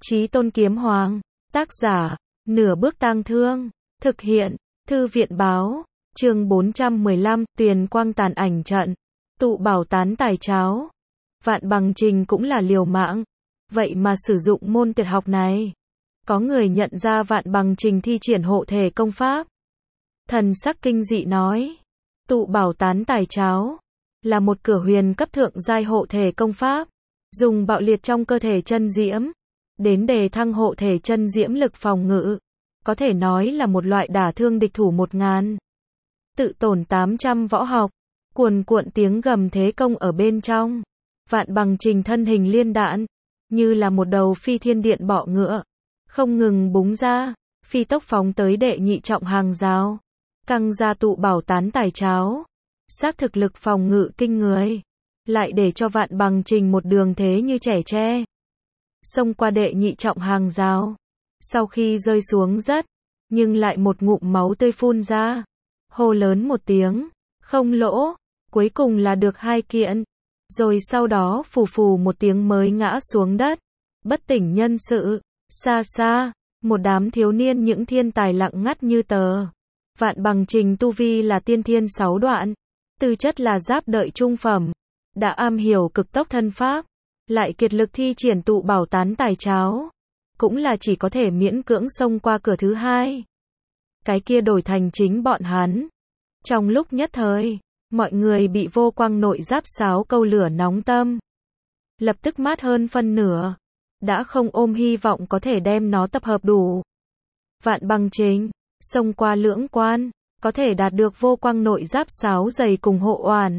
Chí Tôn Kiếm Hoàng, tác giả, Nửa Bước Tang Thương, thực hiện, Thư viện báo, chương 415, Tuyền Quang Tàn Ảnh Trận, tụ bảo tán tài cháo. Vạn Bằng Trình cũng là liều mạng, vậy mà sử dụng môn tuyệt học này. Có người nhận ra Vạn Bằng Trình thi triển hộ thể công pháp. Thần sắc kinh dị nói, tụ bảo tán tài cháo, là một cửa huyền cấp thượng giai hộ thể công pháp, dùng bạo liệt trong cơ thể chân diễm, đến đề thăng hộ thể chân diễm lực phòng ngự, có thể nói là một loại đả thương địch thủ 1000. Tự tổn 800 võ học, cuồn cuộn tiếng gầm thế công ở bên trong. Vạn Bằng Trình thân hình liên đạn, như là một đầu phi thiên điện bọ ngựa, không ngừng búng ra, phi tốc phóng tới đệ nhị trọng hàng rào, căng ra tụ bảo tán tài cháo. Xác thực lực phòng ngự kinh người, lại để cho Vạn Bằng Trình một đường thế như trẻ tre, xông qua đệ nhị trọng hàng rào. Sau khi rơi xuống đất, nhưng lại một ngụm máu tươi phun ra, hô lớn một tiếng, không lỗ, cuối cùng là được 2 kiện, rồi sau đó phù phù một tiếng mới ngã xuống đất, bất tỉnh nhân sự. Xa xa, một đám thiếu niên những thiên tài lặng ngắt như tờ. Vạn Bằng Trình tu vi là tiên thiên 6 đoạn, tư chất là giáp đợi trung phẩm, đã am hiểu cực tốc thân pháp, lại kiệt lực thi triển tụ bảo tán tài cháo, cũng là chỉ có thể miễn cưỡng xông qua cửa thứ 2. Cái kia đổi thành chính bọn hắn. Trong lúc nhất thời, mọi người bị vô quang nội giáp sáo câu lửa nóng tâm, lập tức mát hơn phân nửa, đã không ôm hy vọng có thể đem nó tập hợp đủ. Vạn Bằng Trình xông qua lưỡng quan, có thể đạt được vô quang nội giáp sáo dày cùng hộ oản.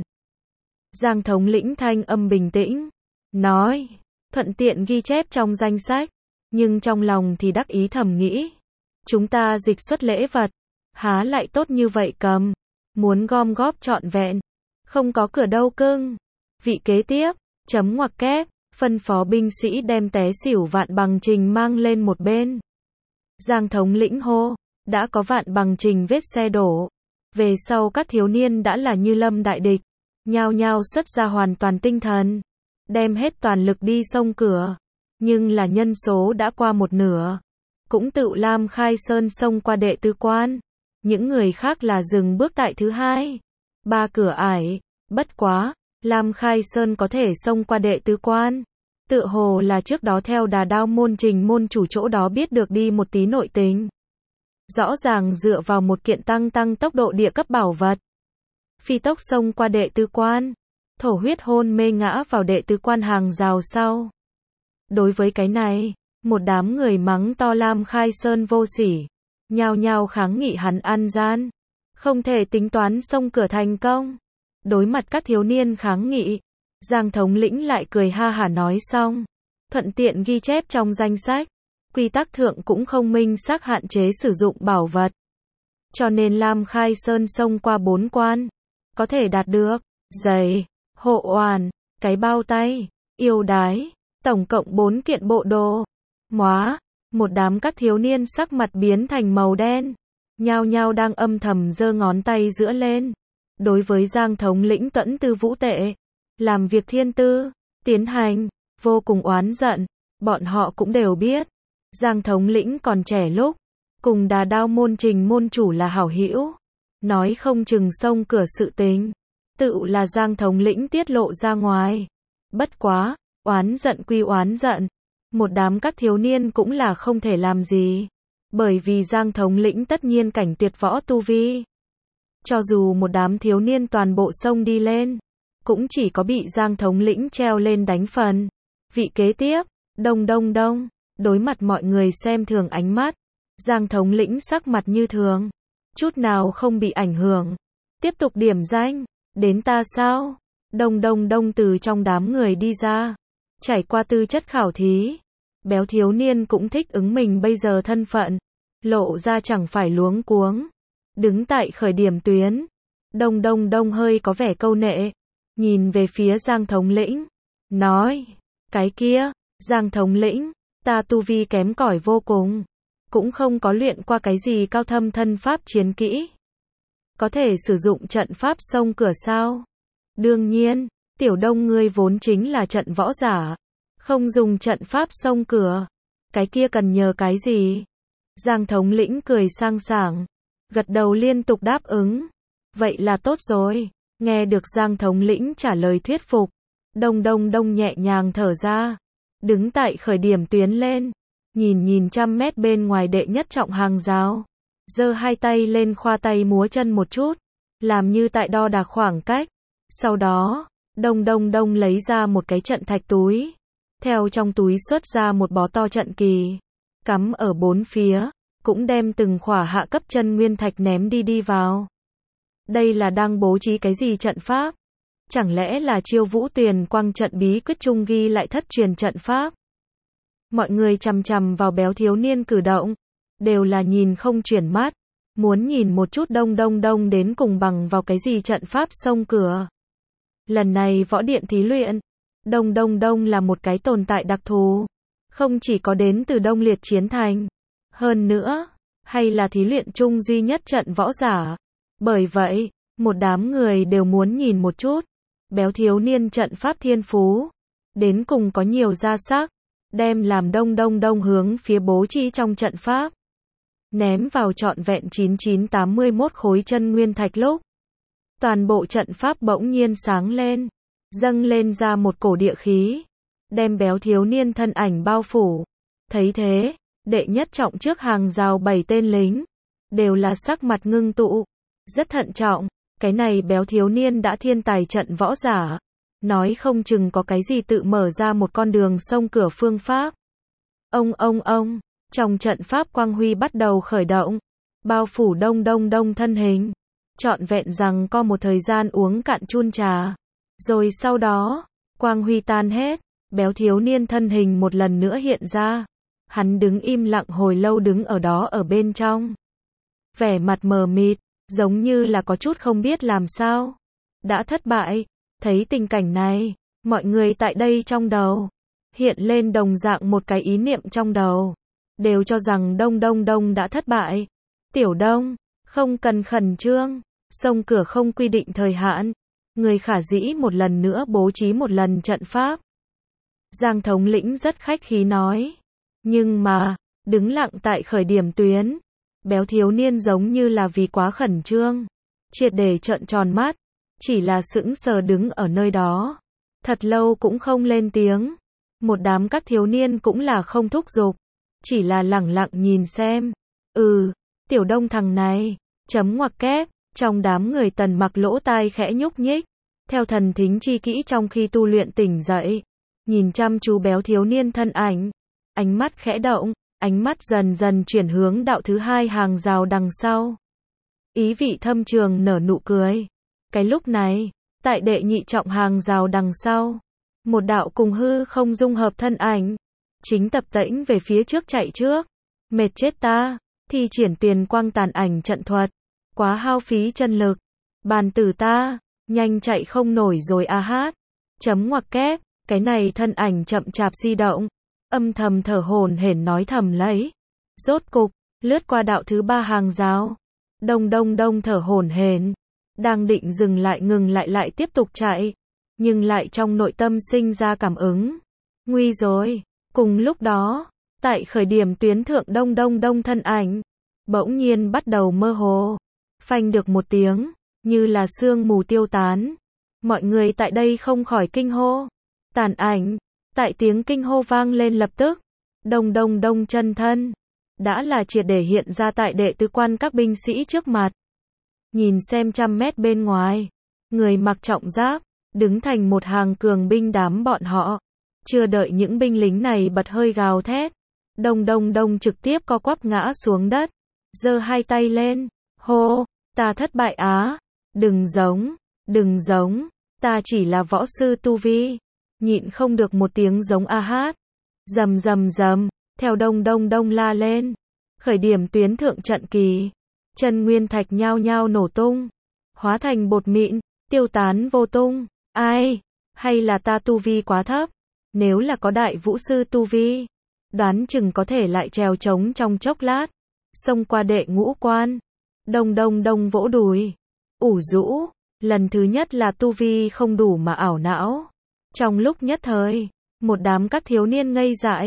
Giang thống lĩnh thanh âm bình tĩnh, nói, thuận tiện ghi chép trong danh sách, nhưng trong lòng thì đắc ý thầm nghĩ, chúng ta dịch xuất lễ vật, há lại tốt như vậy cầm, muốn gom góp trọn vẹn, không có cửa đâu cưng. Vị kế tiếp, chấm ngoặc kép, phân phó binh sĩ đem té xỉu Vạn Bằng Trình mang lên một bên. Giang thống lĩnh hô, đã có Vạn Bằng Trình vết xe đổ, về sau các thiếu niên đã là như lâm đại địch, nhao nhao xuất ra hoàn toàn tinh thần, đem hết toàn lực đi xông cửa, nhưng là nhân số đã qua một nửa, cũng tự Lam Khai Sơn xông qua đệ tứ quan, những người khác là dừng bước tại thứ 2, 3 cửa ải. Bất quá, Lam Khai Sơn có thể xông qua đệ tứ quan, tựa hồ là trước đó theo Đà Đao môn Trình môn chủ chỗ đó biết được đi một tí nội tình. Rõ ràng dựa vào một kiện tăng tốc độ địa cấp bảo vật, phi tốc xông qua đệ tứ quan, thổ huyết hôn mê ngã vào đệ tứ quan hàng rào sau. Đối với cái này, một đám người mắng to Lam Khai Sơn vô sỉ, nhao nhao kháng nghị hắn ăn gian, không thể tính toán xông cửa thành công. Đối mặt các thiếu niên kháng nghị, Giang thống lĩnh lại cười ha hả nói xong, thuận tiện ghi chép trong danh sách, quy tắc thượng cũng không minh xác hạn chế sử dụng bảo vật, cho nên Lam Khai Sơn xông qua 4 quan, có thể đạt được giày, hộ oản, cái bao tay, yêu đái, tổng cộng 4 kiện bộ đồ. Móa, một đám các thiếu niên sắc mặt biến thành màu đen, nhao nhao đang âm thầm giơ ngón tay giữa lên. Đối với Giang thống lĩnh tuẫn tư vũ tệ, làm việc thiên tư, tiến hành, vô cùng oán giận. Bọn họ cũng đều biết, Giang thống lĩnh còn trẻ lúc, cùng Đà Đao môn Trình môn chủ là hảo hữu, nói không chừng xông cửa sự tình, tự là Giang thống lĩnh tiết lộ ra ngoài. Bất quá, oán giận quy oán giận, một đám các thiếu niên cũng là không thể làm gì, bởi vì Giang thống lĩnh tất nhiên cảnh tuyệt võ tu vi. Cho dù một đám thiếu niên toàn bộ xông đi lên, cũng chỉ có bị Giang thống lĩnh treo lên đánh phần. Vị kế tiếp, đông, đối mặt mọi người xem thường ánh mắt, Giang thống lĩnh sắc mặt như thường, chút nào không bị ảnh hưởng. Tiếp tục điểm danh, đến ta sao? Đông từ trong đám người đi ra, trải qua tư chất khảo thí, béo thiếu niên cũng thích ứng mình bây giờ thân phận, lộ ra chẳng phải luống cuống, đứng tại khởi điểm tuyến. Đông hơi có vẻ câu nệ, nhìn về phía Giang thống lĩnh, nói, cái kia, Giang thống lĩnh, ta tu vi kém cỏi vô cùng, cũng không có luyện qua cái gì cao thâm thân pháp chiến kỹ, có thể sử dụng trận pháp xông cửa sao? Đương nhiên, Tiểu Đông ngươi vốn chính là trận võ giả, không dùng trận pháp xông cửa, cái kia cần nhờ cái gì? Giang thống lĩnh cười sang sảng, gật đầu liên tục đáp ứng. Vậy là tốt rồi. Nghe được Giang thống lĩnh trả lời thuyết phục, Đông Đông Đông nhẹ nhàng thở ra, đứng tại khởi điểm tuyến lên, nhìn trăm mét bên ngoài đệ nhất trọng hàng rào, giơ hai tay lên khoa tay múa chân một chút, làm như tại đo đạc khoảng cách. Sau đó, Đông Đông Đông lấy ra một cái trận thạch túi, theo trong túi xuất ra một bó to trận kỳ, cắm ở bốn phía, cũng đem từng khỏa hạ cấp chân nguyên thạch ném đi vào. Đây là đang bố trí cái gì trận pháp? Chẳng lẽ là Chiêu Vũ Tuyền Quang trận bí quyết chung ghi lại thất truyền trận pháp? Mọi người chằm chằm vào béo thiếu niên cử động, đều là nhìn không chuyển mắt, muốn nhìn một chút Đông Đông Đông đến cùng bằng vào cái gì trận pháp xông cửa. Lần này võ điện thí luyện, Đông Đông Đông là một cái tồn tại đặc thù, không chỉ có đến từ Đông Liệt Chiến Thành, hơn nữa, hay là thí luyện chung duy nhất trận võ giả. Bởi vậy, một đám người đều muốn nhìn một chút, béo thiếu niên trận pháp thiên phú, đến cùng có nhiều gia sắc, đem làm Đông Đông Đông hướng phía bố trí trong trận pháp. Ném vào trọn vẹn 9981 khối chân nguyên thạch lúc. Toàn bộ trận pháp bỗng nhiên sáng lên, dâng lên ra một cổ địa khí, đem béo thiếu niên thân ảnh bao phủ. Thấy thế, đệ nhất trọng trước hàng rào 7 tên lính, đều là sắc mặt ngưng tụ, rất thận trọng, cái này béo thiếu niên đã thiên tài trận võ giả, nói không chừng có cái gì tự mở ra một con đường xông cửa phương pháp. Ông, trong trận pháp quang huy bắt đầu khởi động, bao phủ Đông Đông Đông thân hình, trọn vẹn rằng có một thời gian uống cạn chun trà, rồi sau đó, quang huy tan hết, béo thiếu niên thân hình một lần nữa hiện ra, hắn đứng im lặng hồi lâu đứng ở đó ở bên trong, vẻ mặt mờ mịt, giống như là có chút không biết làm sao, đã thất bại. Thấy tình cảnh này, mọi người tại đây trong đầu hiện lên đồng dạng một cái ý niệm trong đầu, đều cho rằng Đông Đông Đông đã thất bại. Tiểu Đông, không cần khẩn trương, xông cửa không quy định thời hạn, người khả dĩ một lần nữa bố trí một lần trận pháp. Giang thống lĩnh rất khách khí nói, nhưng mà, đứng lặng tại khởi điểm tuyến, béo thiếu niên giống như là vì quá khẩn trương, triệt để trợn tròn mắt, chỉ là sững sờ đứng ở nơi đó, thật lâu cũng không lên tiếng. Một đám các thiếu niên cũng là không thúc giục, chỉ là lẳng lặng nhìn xem. Tiểu Đông thằng này, chấm ngoặc kép, trong đám người Tần Mặc lỗ tai khẽ nhúc nhích, theo thần thính chi kỹ trong khi tu luyện tỉnh dậy, nhìn chăm chú béo thiếu niên thân ảnh, ánh mắt khẽ động, ánh mắt dần dần chuyển hướng đạo thứ hai hàng rào đằng sau. Ý vị thâm trường nở nụ cười. Cái lúc này, tại đệ nhị trọng hàng rào đằng sau, một đạo cùng hư không dung hợp thân ảnh, chính tập tễnh về phía trước chạy trước. Mệt chết ta, thi triển tiền quang tàn ảnh trận thuật, quá hao phí chân lực. Bàn tử ta, nhanh chạy không nổi rồi a hát. Chấm ngoặc kép, cái này thân ảnh chậm chạp di động, âm thầm thở hổn hển nói thầm lấy. Rốt cục, lướt qua đạo thứ ba hàng rào. Đông Đông Đông thở hổn hển, đang định dừng lại ngừng lại tiếp tục chạy, nhưng lại trong nội tâm sinh ra cảm ứng. Nguy rồi. Cùng lúc đó, tại khởi điểm tuyến thượng Đông Đông Đông thân ảnh, bỗng nhiên bắt đầu mơ hồ. Phanh được một tiếng, như là sương mù tiêu tán. Mọi người tại đây không khỏi kinh hô. Tàn ảnh, tại tiếng kinh hô vang lên lập tức, Đông Đông Đông chân thân, đã là triệt để hiện ra tại đệ tứ quan các binh sĩ trước mặt. Nhìn xem trăm mét bên ngoài, người mặc trọng giáp, đứng thành một hàng cường binh đám bọn họ. Chưa đợi những binh lính này bật hơi gào thét, Đông Đông Đông trực tiếp co quắp ngã xuống đất, giơ hai tay lên, hô, ta thất bại á, đừng giống, ta chỉ là võ sư tu vi, nhịn không được một tiếng giống a hát, rầm, theo Đông Đông Đông la lên, khởi điểm tuyến thượng trận kỳ, chân nguyên thạch nhao nhao nổ tung, hóa thành bột mịn, tiêu tán vô tung. Ai, hay là ta tu vi quá thấp? Nếu là có đại vũ sư tu vi, đoán chừng có thể lại trèo trống trong chốc lát, xông qua đệ ngũ quan. Đông Đông Đông vỗ đùi, ủ rũ, lần thứ nhất là tu vi không đủ mà ảo não. Trong lúc nhất thời, một đám các thiếu niên ngây dại,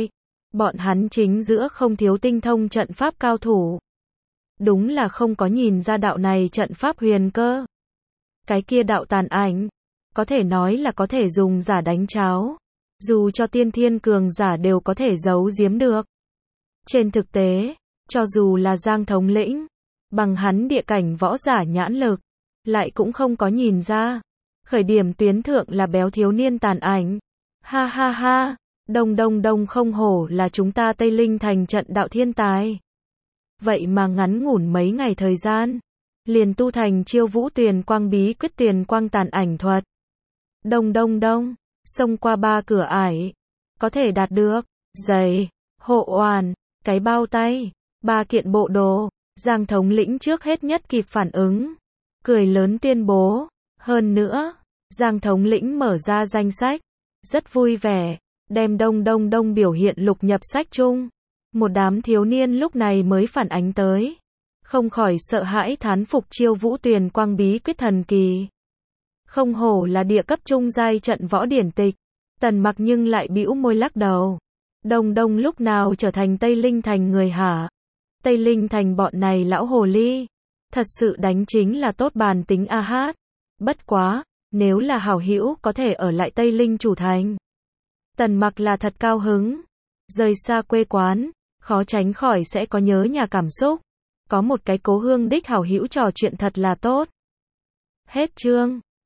Bọn hắn chính giữa không thiếu tinh thông trận pháp cao thủ. Đúng là không có nhìn ra đạo này trận pháp huyền cơ. Cái kia đạo tàn ảnh, có thể nói là có thể dùng giả đánh cháo. Dù cho tiên thiên cường giả đều có thể giấu giếm được. Trên thực tế, cho dù là Giang thống lĩnh, bằng hắn địa cảnh võ giả nhãn lực, lại cũng không có nhìn ra. Khởi điểm tuyến thượng là béo thiếu niên tàn ảnh. Ha ha ha, đông không hổ là chúng ta Tây Linh thành trận đạo thiên tài. Vậy mà ngắn ngủn mấy ngày thời gian, liền tu thành Chiêu Vũ Tuyền Quang bí quyết Tuyền Quang tàn ảnh thuật. Đông, xông qua 3 cửa ải, có thể đạt được giày, hộ oàn, cái bao tay, 3 kiện bộ đồ. Giang thống lĩnh trước hết nhất kịp phản ứng, cười lớn tuyên bố. Hơn nữa, Giang thống lĩnh mở ra danh sách, rất vui vẻ, đem đông biểu hiện lục nhập sách chung. Một đám thiếu niên lúc này mới phản ánh tới, không khỏi sợ hãi thán phục Chiêu Vũ Tuyền Quang bí quyết thần kỳ. Không hổ là địa cấp trung giai trận võ điển tịch. Tần Mặc nhưng lại bĩu môi lắc đầu. Đông lúc nào trở thành Tây Linh thành người hả? Tây Linh thành bọn này lão hồ ly, thật sự đánh chính là tốt bàn tính a hát. Bất quá, nếu là hảo hữu có thể ở lại Tây Linh chủ thành. Tần Mặc là thật cao hứng. Rời xa quê quán, khó tránh khỏi sẽ có nhớ nhà cảm xúc. Có một cái cố hương đích hảo hữu trò chuyện thật là tốt. Hết chương.